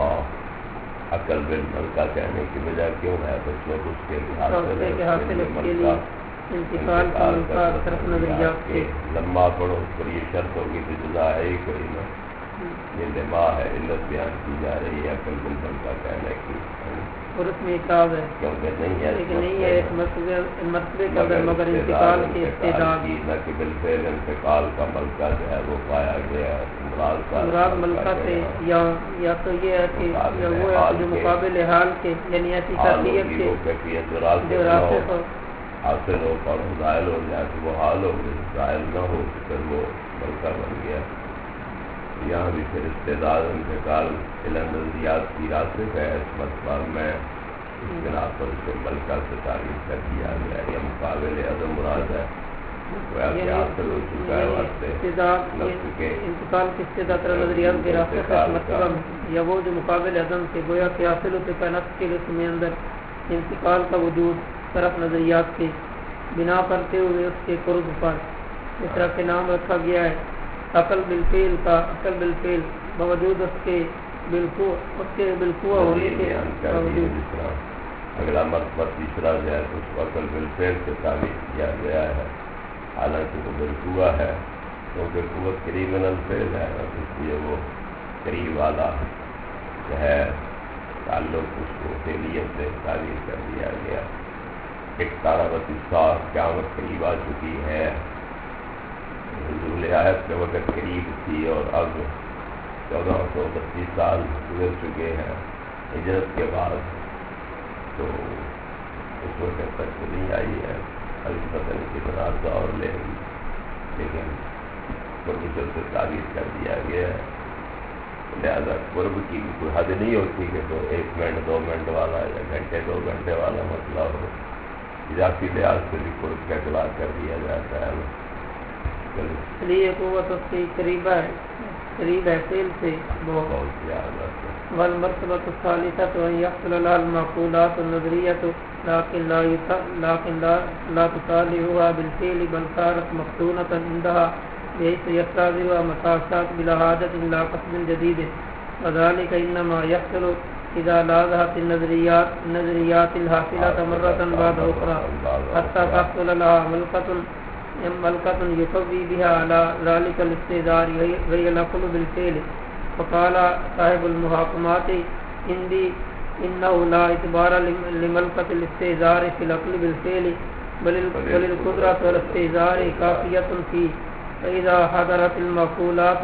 عقل بل ملکہ کہنے کی وجہ کیوں ہے بس لوگ اس کے لیے حاصل ہے اس کے لیے انتقال کے ملکہ طرف نظریات سے لمبا پڑھو اس پر یہ شرط ہوگی کہ جزا ہے ہی کوئی نہ یہ لما ہے علت بیان کی جا رہی ہے عقل بل کا کہنے کی اور اس میں اعتراض ہے کیونکہ نہیں ہے لیکن نہیں ہے ایک مرتبے کا مگر انتقال کے استعداد کی نہ کہ بالفعل انتقال کا ملکہ جو ہے وہ پایا گیا مراد ملکہ سے یا تو یہ ہے کہ وہ ہے جو مقابل حال کے یعنی ایسی کیفیت کے جو راستے ہو حاصل ہو اور ظاہر ہو جائے تو وہ حال ہو ظاہر نہ ہو تو پھر وہ ملکہ بن گیا یہاں بھی پھر استعداد انتقال نظریات کی راستے ہے اس مرتبہ میں اس بنا پر اسے ملکہ سے تعریف کر دیا گیا یا مقابل عدم مراد ہے حاصل ہو چکا ہے انتقال کے استعداد نظریات کے راستے کا مرتبہ یا وہ جو مقابل عدم سے گویا کہ حاصل ہوتے کائنات کے اس میں اندر انتقال کا وجود طرف نظریات کے بنا کرتے ہوئے اس کے قرب پر اس طرح کے نام رکھا گیا ہے عقل بالفعل کا عقل بالفعل باوجود اس کے بالقوہ ہونے کے باوجود اگلا مرتبہ تیسرا جو ہے اس کو عقل بالفعل سے تعریف کیا گیا ہے حالانکہ وہ بالقوہ ہے کیونکہ قوت قریب من الفعل ہے اس لیے وہ قریب والا جو ہے تعلق اس کو فعلیت سے تعریف کر دیا گیا اقتربت الساعۃ قیامت قریب آ چکی ہے نزول آیت کے وقت قریب تھی اور اب 1432 سال گزر چکے ہیں ہجرت کے بعد تو اس وقت تک تو نہیں آئی ہے ابھی پتہ نہیں کتنا دور لے گی لیکن پروفیسر سے تعریف کر دیا گیا ہے لہٰذا قرب کی بھی کوئی حد نہیں ہوتی کہ تو 1 منٹ 2 منٹ والا یا گھنٹے 2 گھنٹے والا مسئلہ ہو اضافی لحاظ سے بھی قرب کا اطلاق کر دیا جاتا ہے اس لیے قوت اس کی قریب ہے فعل سے بہت زیادہ والمرتبہ الثالثة أن يحصل لها المعقولات النظرية لكن لا تصالحها بالفعل بل صارت مفتونة عندها بحيث يستعذرها متى شاءت بلا حاجة إلى قصد جديد وذلك إنما يحصل إذا لاحظت النظريات الحاصلة مرة بعد أخرى حتى تحصل لها ملکۃ یقوی بها على ذلك الاستعذار وهي العقل بالفعل فقال صاحب المحاکمات انه لا اعتبار لملکۃ الاستعذار في العقل بالفعل بل القدرة على الاستعذار کافیۃ فيه فإذا حضرت المعقولات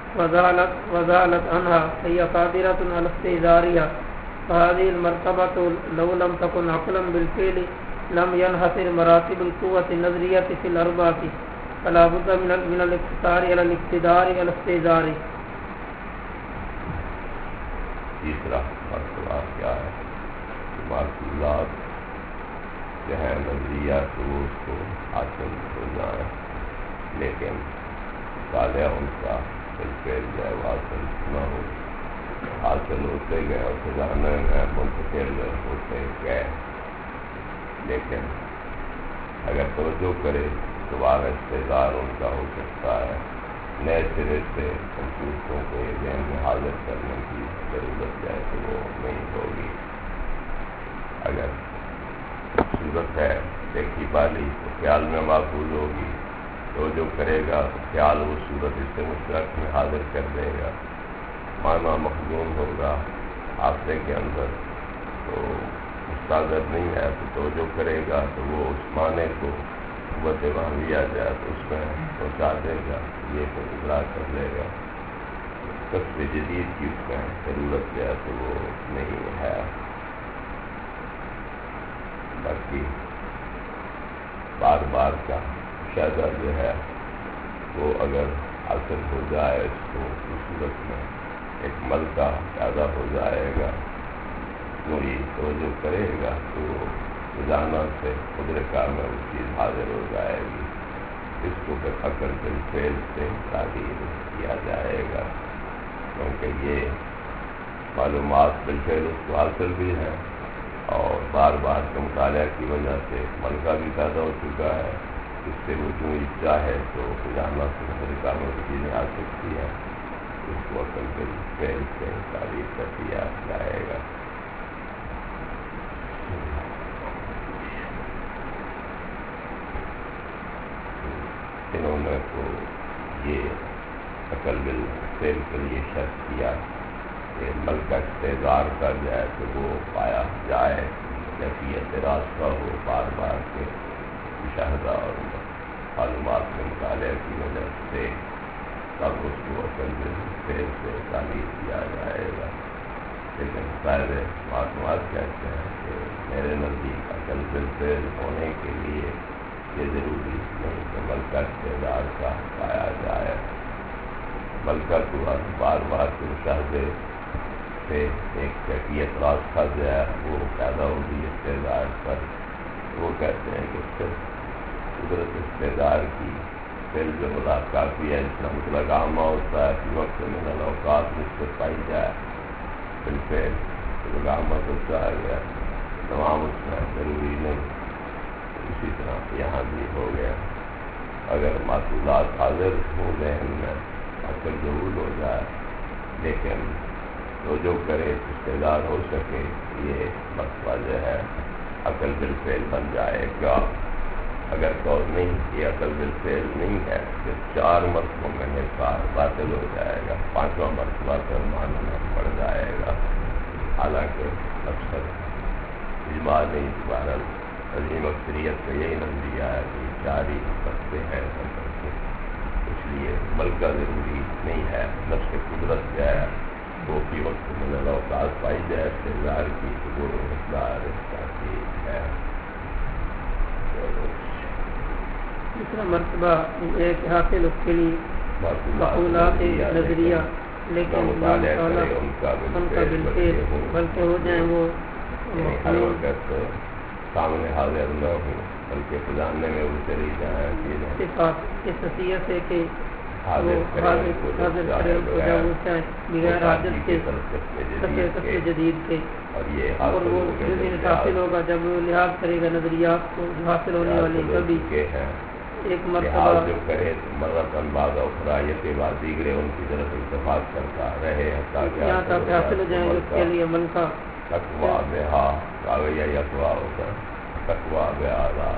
وزالت عنها فهي قادرة على استعذارها فهذه المرتبة لو لم تكن عقلا بالفعل لم ينحصر مراتب القوة النظرية في الأربعة فلا بد من الاقتصار على الاقتدار على الاستعذار. تیسرا مرتبہ کیا ہے؟ معقولات جو ہے نظریہ تو اس کو حاصل ہو جائے لیکن مطالعہ ان کا بالفعل جو ہے حاصل نہ ہو، حاصل ہوتے گئے اور خزانے میں منتقل ہوتے گئے، لیکن اگر توجہ کرے دوبارہ استعدار ان کا ہو سکتا ہے، نئے سرے سے ان صورتوں کو یہ ذہن میں حاضر کرنے کی ضرورت ہے کہ وہ نہیں ہوگی۔ اگر صورت ہے دیکھی بالی تو خیال میں معقول ہوگی، توجہ کرے گا تو خیال وہ صورت اس سے مشترک میں حاضر کر دے گا، معنی مخزون ہوگا حافظے کے اندر، تو مستحضر نہیں ہے تو توجہ کرے گا تو وہ اس معنی کو قوت وہمیہ جائے تو اس میں پہنچا دے گا، یہ تو ادراک کر لے گا۔ کسب جدید کی اس میں ضرورت ہے تو وہ نہیں ہے۔ باقی بار بار کا مشاہدہ جو ہے وہ اگر حاصل ہو جائے اس کو اس صورت میں ایک ملکہ پیدا ہو جائے گا، وہی توجہ کرے گا تو روزانہ سے مدرکہ میں وہ چیز حاضر ہو جائے گی، اس کو پھر عقل بالفعل سے تعبیر کیا جائے گا، کیونکہ یہ معلومات بالفعل اس کو حاصل بھی ہیں اور بار بار کے مطالعہ کی وجہ سے ملکہ بھی پیدا ہو چکا ہے، اس سے وہ جو چاہے تو روزانہ سے مدرکہ میں وہ چیزیں آ سکتی ہیں، اس کو عقل بالفعل سے تعبیر کر دیا جائے گا۔ انہوں نے تو یہ عقل بالفعل کے لیے شرط کیا کہ ملکہ استعدار کا جائے تو وہ پایا جائے، کیفیت راستہ ہو، بار بار کے مشاہدہ اور معلومات کے مطالعہ کی وجہ سے تب اس کو عقل بالفعل سے تعبیر کیا جائے گا۔ لیکن ظاہر معلومات کہتے ہیں کہ میرے نزدیک عقل بالفعل ہونے کے لیے یہ ضروری نہیں کہ ملکہ استعدار کا پایا جائے، ملکہ تو بار بار کے مشاہدے سے ایک کیفیت راستہ جو ہے وہ پیدا ہوگی استعدار پر، وہ کہتے ہیں کہ صرف قدرت استعدار کی پھر جو کافی ہے، اس کا مطلق عامہ ہوتا ہے کہ وقت میں الاوقات نسبت پائی جائے، بالفعل عامہ تو چاہ گیا تمام اس میں ضروری نہیں، اسی طرح یہاں بھی ہو گیا۔ اگر معقولات حاضر ہو ذہن میں عقل ضرور ہو جائے، لیکن تو جو کرے استعدار ہو سکے، یہ مرتبہ جو ہے عقل بالفعل بن جائے گا۔ اگر قول نہیں یہ عقل بالفعل نہیں ہے تو 4 مرتبوں میں نثار باطل ہو جائے گا، 5واں مرتبہ پر معنی میں پڑ جائے گا، حالانکہ اکثر اجماع نہیں، دوبارہ عظیم اکثریت کا یہی نظریہ ہے کہ 4 ہی رکھتے ہیں، اس لیے ملکہ ضروری نہیں ہے، نفس قدرت جو ہے وہ بھی وقت میں الاوقات پائی جائے استعدار کی تو وہ مقدار کافی ہے۔ دوسرا مرتبہ ایک حاصل اس کے لیے معقولات نظریہ، لیکن ان کا بالفعل بلکہ ہو جائیں وہ سامنے حاضر نہ ہوں بلکہ خزانے میں وہ چلی جائیں صفات اس حیثیت سے کہ وہ حاضر کرے بغیر حاجت کے کسب جدید کے، اور وہ جس حاصل ہوگا جب وہ لحاظ کرے گا نظریات کو جو حاصل ہونے والے کبھی ایک مرتبہ جو کرے مرتن بعد اخرى یہ کے بعد دیگرے ان کی طرف اتفاق کرتا رہے یہاں تک حاصل ہو جائیں گے، اس کے لیے ملکہ تقویٰ بہا کاغیہ یقویٰ ہوگا، تقویٰ بہا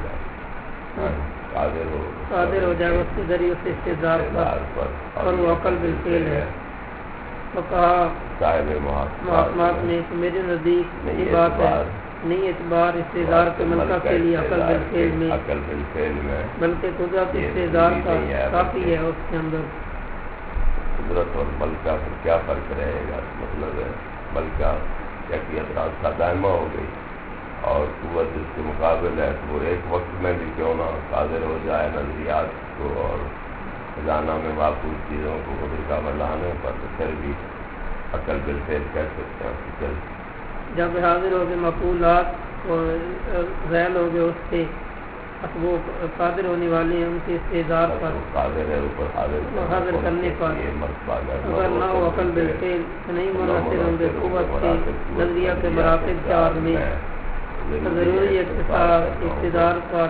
قادر ہو جائے اس کے ذریعے سے استعدار پر، اور وہ عقل بالفعل ہے۔ تو کہا صاحب محاکمات نے کہ میرے نزدیک یہ بات ہے نہیں اعتبار استعدار کے ملکہ کے لیے عقل بالفعل میں، بلکہ قدرت استعدار کا کافی ہے اس کے اندر۔ قدرت اور ملکہ پھر کیا فرق رہے گا؟ مطلب ہے ملکہ کیفیت راستہ دائمہ ہو گئی اور قوت جس کے مقابل ہے تو وہ ایک وقت میں بھی کیوں نہ قادر ہو جائے نظریات کو اور خزانہ میں معقول چیزوں کو مدرکہ میں لانے پر، تو پھر بھی عقل بالفعل کہہ سکتے ہیں۔ جب حاضر ہو گئے معقولات اور ذیل ہو گئے اس سے وہ قادر ہونے والے ہیں ان کے استعداد پر قادر ہے اوپر حاضر کرنے پر، اگر نہ ہو عقل بالفعل نہیں منحصر ہوں گے قوت کے نظریہ کے مراتب چار میں ضروری اقتدار پر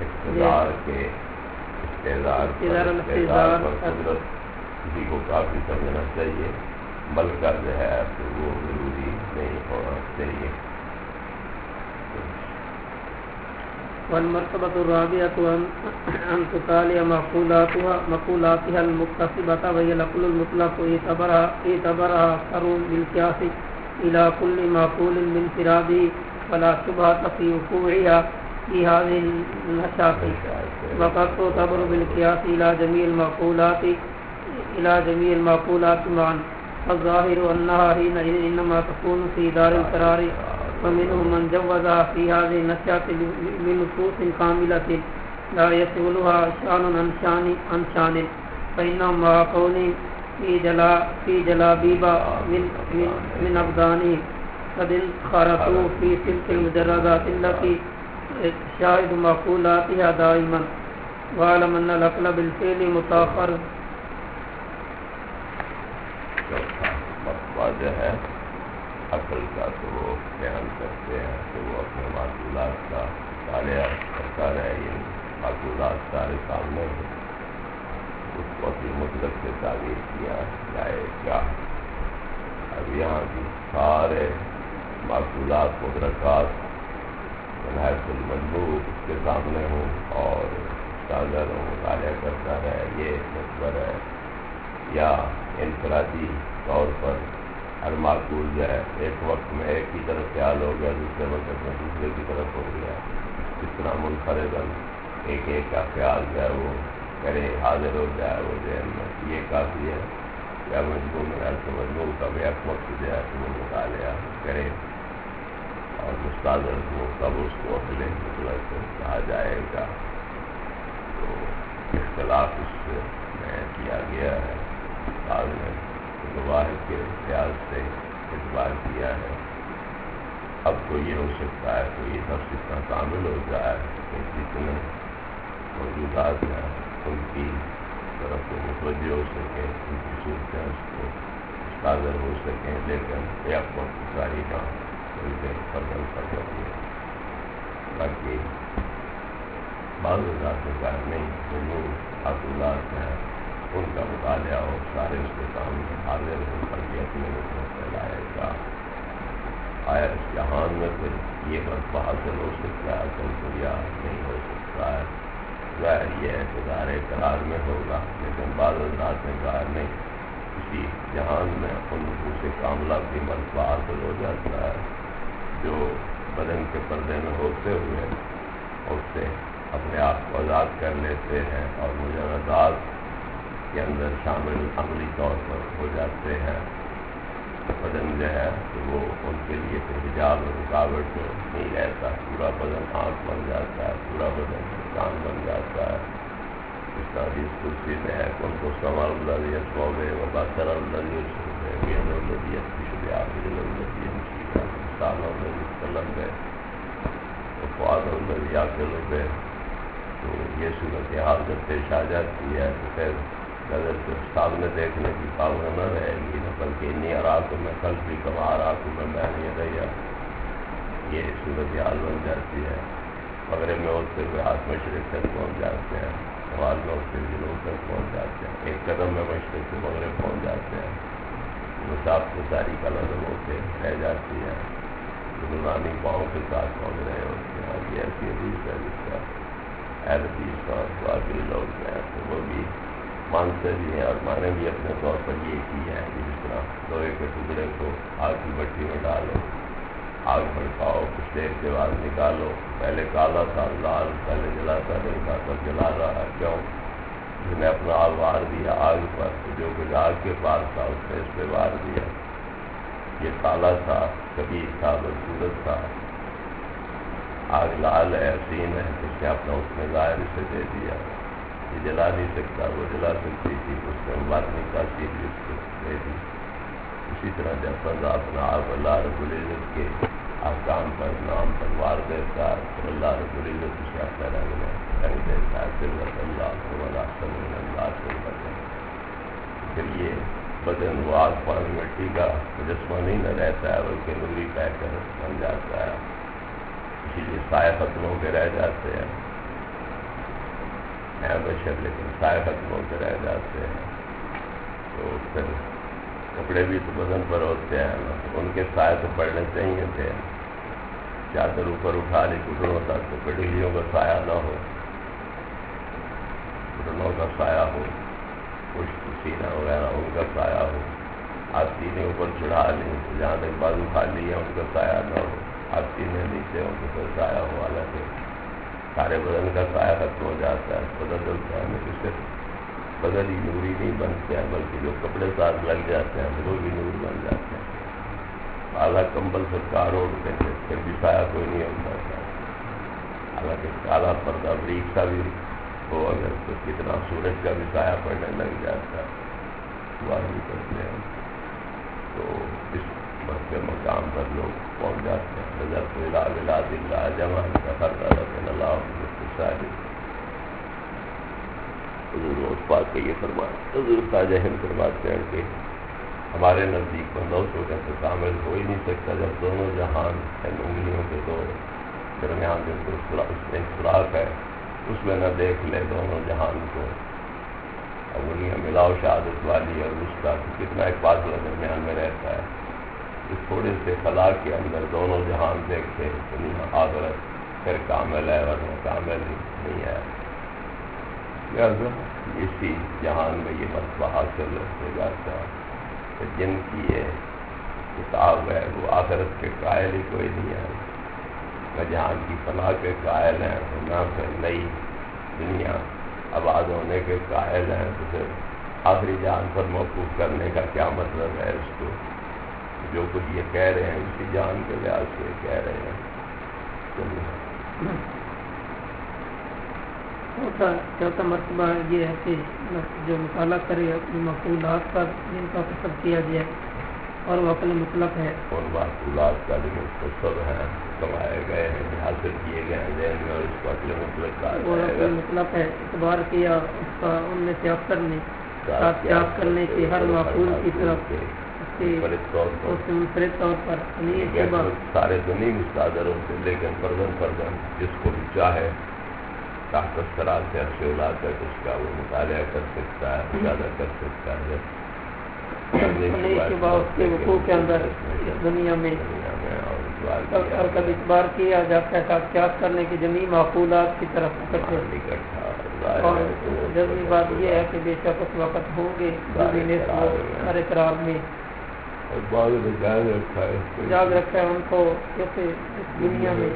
اقتدار قدرت کسی کو کافی سمجھنا چاہیے، بلکہ جو ہے تو وہ ضروری نہیں ہونا چاہیے۔ والمرتبة الرابعة أن تطالع مقولاتها المكتسبة وهي العقل المطلق اعتبرها أكثر بالقياس إلى كل معقول بانفراده ولا شبهة في وقوعها في هذه النشاط، وقد تعتبر بالقياس إلى جميع المعقولات معا، فالظاهر أنها حينئذ إنما تكون في دار القرار، ومنهم من جوزها في هذه النشاط بنصوص كاملة لا يشغلها شان عن شان، فإنهم مع كونهم في جلابيب من أبدانهم قد انخرطوا في تلك المجردات التي تشاهد معقولاتها دائما، واعلم أن العقل بالفعل متأخر۔ واضح ہے عقل کا تو وہ بیان کرتے ہیں کہ وہ اپنے معقولات کا مطالعہ کرتا رہے، یہ معقولات سارے سامنے ہیں، اس کو اپنی مطلق سے تعبیر کیا جائے گا۔ اب یہاں بھی سارے معقولات مدرکات منحص المجموع اس کے سامنے ہوں اور سازر ہوں، مطالعہ کرتا رہے، یہ مصور ہے، یا انفرادی طور پر ہر معقول جو ہے ایک وقت میں ایک ہی طرف خیال ہو گیا، دوسرے وقت میں دوسرے کی طرف ہو گیا، اس طرح منفرداً ایک کا خیال جو ہے وہ کرے، حاضر ہو جائے وہ ذہن میں، یہ کافی ہے۔ یا مجموع میں مجموع کا بھی ایک وقت جو ہے وہ مطالعہ کرے، اور مستاذر کو کب اس کو اپنے مطلق سے کہا جائے گا۔ تو اختلاف اس میں کیا گیا ہے، بعد میں واحد کے خیال سے اعتبار کیا ہے۔ اب تو یہ ہو سکتا ہے تو یہ سب اتنا کامل ہو جائے کہ جتنے موجودات ہیں ان کی طرف کو متوجہ ہو سکیں، ان کی صورتیں اس کو مستحضر ہو سکیں، لیکن ایک وقت ساری نہ ان کے فرمن کر سکتے۔ باقی بعض ذات کا نہیں جو معقولات ہیں ان کا مطالعہ ہو، سارے اس کے سامنے حاضر ہو کر کے اپنے مطلب پھیلائے گا۔ آیا اس جہان میں پھر یہ مرتبہ حاصل ہو سکتا ہے عقل کو یا نہیں ہو سکتا ہے؟ ظاہر یہ ہے کہ دار قرار میں ہوگا، لیکن بعض ذات میں ظاہر نہیں، اسی جہان میں ان نفوس کاملہ کی مرتبہ حاصل ہو جاتا ہے جو بدن کے پردے میں ہوتے ہوئے اس سے اپنے آپ کو آزاد کر لیتے ہیں اور مجردات کے اندر شامل عملی طور پر ہو جاتے ہیں۔ بدن جو ہے تو وہ ان کے لیے پھر حجاب اور رکاوٹ نہیں رہتا، پورا بدن آنکھ بن جاتا ہے، پورا بدن کان بن جاتا ہے۔ اس کا حدیث قدسی میں ہے کہ ان کو سمال الذی صوبے و بصر الذی صوبے بین الذی یکفش بعاقل الذی یمشی سال الذی سلم ہے وفعاد الذی عاقل ہے۔ تو یہ صورتحال جب پیش آ جاتی ہے تو پھر نظر سے سامنے دیکھنے کی پابند نہ رہے گی، نہ بلکہ انی اراکم میں قلبی کما اراکم میں بین یدیا، یہ صورتحال بن جاتی ہے۔ مغرب میں ہوتے ہوئے ہاتھ مشرق تک پہنچ جاتے ہیں، نماز میں ہوتے ہوئے جنوب تک پہنچ جاتے ہیں، ایک قدم میں مشرق سے مغرب پہنچ جاتے ہیں، مسافت ساری کا نظم ہوتے رہ جاتی ہے، نورانی پاؤں کے ساتھ پہنچ رہے ہوتے ہیں۔ یہ ایسی حدیث ہے جس کا اہل حدیث کا واقعی لوگ ہیں تو وہ بھی مانتے بھی ہیں، اور مانے بھی اپنے طور پر یہ کیا ہے کہ جس طرح لوہے کے ٹکڑے کو آگ کی بھٹی میں ڈالو، آگ بھڑکاؤ، کچھ دیر کے بعد نکالو، پہلے کالا تھا لال، پہلے جلاتا نہیں تھا تب جلا رہا ہے، کیوں؟ جس نے اپنا آگ وار دیا آگ پر، جو کچھ آگ کے پاس تھا اس نے اس پہ وار دیا۔ یہ کالا تھا، کبیر تھا، بدصورت تھا، آگ لال ہے، حسین ہے، اس نے اپنا اس میں ظاہر سے دے دیا۔ یہ جلا نہیں سکتا، وہ جلا سکتی تھی، اس نے باطنی تاثیر بھی اس کو دے دی۔ اسی طرح جب بندہ اپنا آپ اللہ رب العزت کے احکام پر، نام پر وار دیتا ہے تو اللہ رب العزت اس کا رنگ دیتا ہے سلوت اللہ ولا سمن اللہ سلوت. پھر یہ بدن وہ آگ پانی مٹی کا جسمانی نہ رہتا ہے بلکہ نوری پہ کر بن جاتا ہے. اسی لیے سایہ ختم ہو کے رہ جاتے ہیں بشر, لیکن سایہ ختم ہو کے رہ جاتے ہیں. تو پھر کپڑے بھی تو بدن پر ہوتے ہیں, ان کے سائے تو پڑنے چاہیے تھے. چادر اوپر اٹھا لی گھٹنوں تک تو پٹیلیوں کا سایہ نہ ہو, گھٹنوں کا سایہ ہو, پشت سینہ وغیرہ ان کا سایہ ہو. ہاتھ سینے اوپر چڑھا لیں تو جہاں تک بازو خالی ہے ان کا سایہ نہ ہو, ہاتھ سینے نیچے ہو تو پھر سایہ ہو. حالانکہ سارے بدن کا سایہ ختم ہو جاتا ہے, بدلتا ہے. اس سے بدل ہی نوری نہیں بنتے ہیں بلکہ جو کپڑے ساتھ لگ جاتے ہیں وہ بھی نور بن جاتے ہیں. اعلیٰ کمبل سرکار اڑتے تھے پھر بھی سایہ کوئی نہیں ہوتا تھا. حالانکہ کالا پردہ بریک سا بھی ہو اگر تو کتنا سورج کا بھی سایہ پڑنے لگ جاتا ہے, بات بھی کرتے ہیں. تو اس وقت مقام پر لوگ پہنچ جاتے ہیں. نظر تو ولاد اللہ جمع اللہ حضور روز پاک کے یہ فرمایا, حضور خواجہ ہند فرماتے ہیں کہ ہمارے نزدیک بندہ اس وقت تو کامل ہو ہی نہیں سکتا جب دونوں جہان انگلیوں کے دو درمیان جو سوراخ ہے اس میں نہ دیکھ لے دونوں جہان کو. انگلیاں ملاؤ شہادت والی اور اس کا کتنا ایک فاصلہ درمیان میں رہتا ہے. اس تھوڑے سے خلا کے اندر دونوں جہان دیکھتے دنیا آخرت پھر کامل ہے ورنہ کامل نہیں ہے. لہٰذا اسی جہان میں یہ مرتبہ حاصل ہو جاتا ہے کہ جن کی یہ کتاب ہے وہ آخرت کے قائل ہی کوئی نہیں ہے, نہ جہان کی فلاح کے قائل ہیں نہ پھر نئی دنیا آباد ہونے کے قائل ہیں. تو پھر آخری جہان پر موقوف کرنے کا کیا مطلب ہے؟ اس کو جو کچھ یہ کہہ رہے ہیں اسی جہان کے لحاظ سے کہہ رہے ہیں. چوتھا مرتبہ یہ ہے کہ جو مطالعہ کرے اپنی معقولات پر جن کا قصب کیا گیا اور وہ عقل مطلق ہے. اور معقولات کا جو مختصر ہیں کمائے گئے ہیں حاصل کیے گئے ہیں ذہن میں اور اس کو عقل مطلق کہا جائے گا. اور عقل مطلق ہے اعتبار کیا اس کا ان میں سے اکثر نے تیاگ کرنے کی ہر معقول کی طرف اس سے منفرد طور پر سارے تو نہیں مستعدر ہوتے لیکن فردن فردن جس کو بھی چاہے طاقت سرال سے عرصے اولاد تک اس کا وہ مطالعہ کر سکتا ہے, زیادہ کر سکتا ہے. کے وقوع کے اندر دنیا میں اور کبھی اعتبار کیا جاتا ہے قیاس کرنے کی جمیع معقولات کی طرف اکٹھا. اور جذبی بات یہ ہے کہ بے شک اس وقت ہوں گے ہر اقرار میں جاگ رکھا ہے ان کو جیسے اس دنیا میں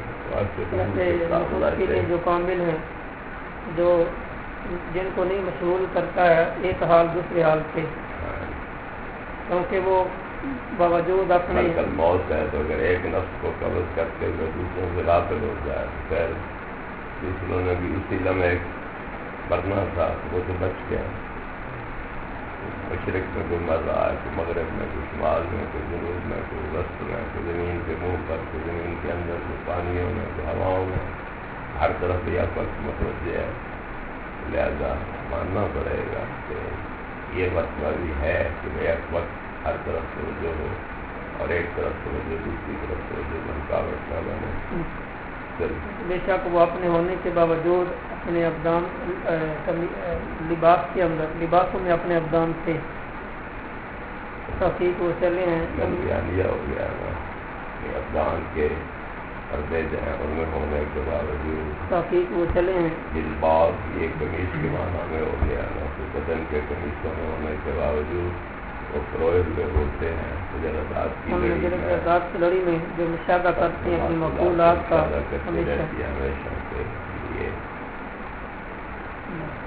جو کامل ہیں جو جن کو نہیں مشغول کرتا ہے ایک حال دوسرے حال سے, کیونکہ وہ باوجود اپنے موت ہے تو اگر ایک نفس کو قبض کرتے ہوئے دوسروں سے غافل ہو جائے تو پھر دوسروں نے بھی اسی لمحے مرنا تھا وہ تو بچ گیا. مشرق میں کوئی مر رہا ہے, کوئی مغرب میں, کوئی شمال میں, کوئی جنوب میں, کوئی وسط میں, کوئی زمین کے منہ پر, کوئی زمین کے اندر, کوئی پانیوں میں, کوئی ہواؤں میں, ہر طرف یہ وقت متوجہ ہے. لہذا ماننا پڑے گا کہ یہ مسئلہ بھی ہے کہ ایک وقت ہر طرف توجہ ہو اور ایک طرف توجہ دوسری طرف توجہ رکاوٹ نہ بنے. بے شک وہ اپنے ہونے کے باوجود اپنے ابدان لباس کے اندر لباسوں میں اپنے ابدان سے تحقیق وہ چلے ہیں. لیا ہو گیا نا کہ ابدان کے پردے جو ہیں ان میں ہونے کے باوجود تحقیق وہ چلے ہیں. جلباب یہ قمیص کے معنی میں ہو گیا نا تو بدن کے قمیصوں میں ہونے کے باوجود وہ پروئے ہوئے ہوتے ہیں تجربات کی لڑی میں جو مشاہدہ کرتے ہیں اپنی معقولات کا ہمیشہ کے لیے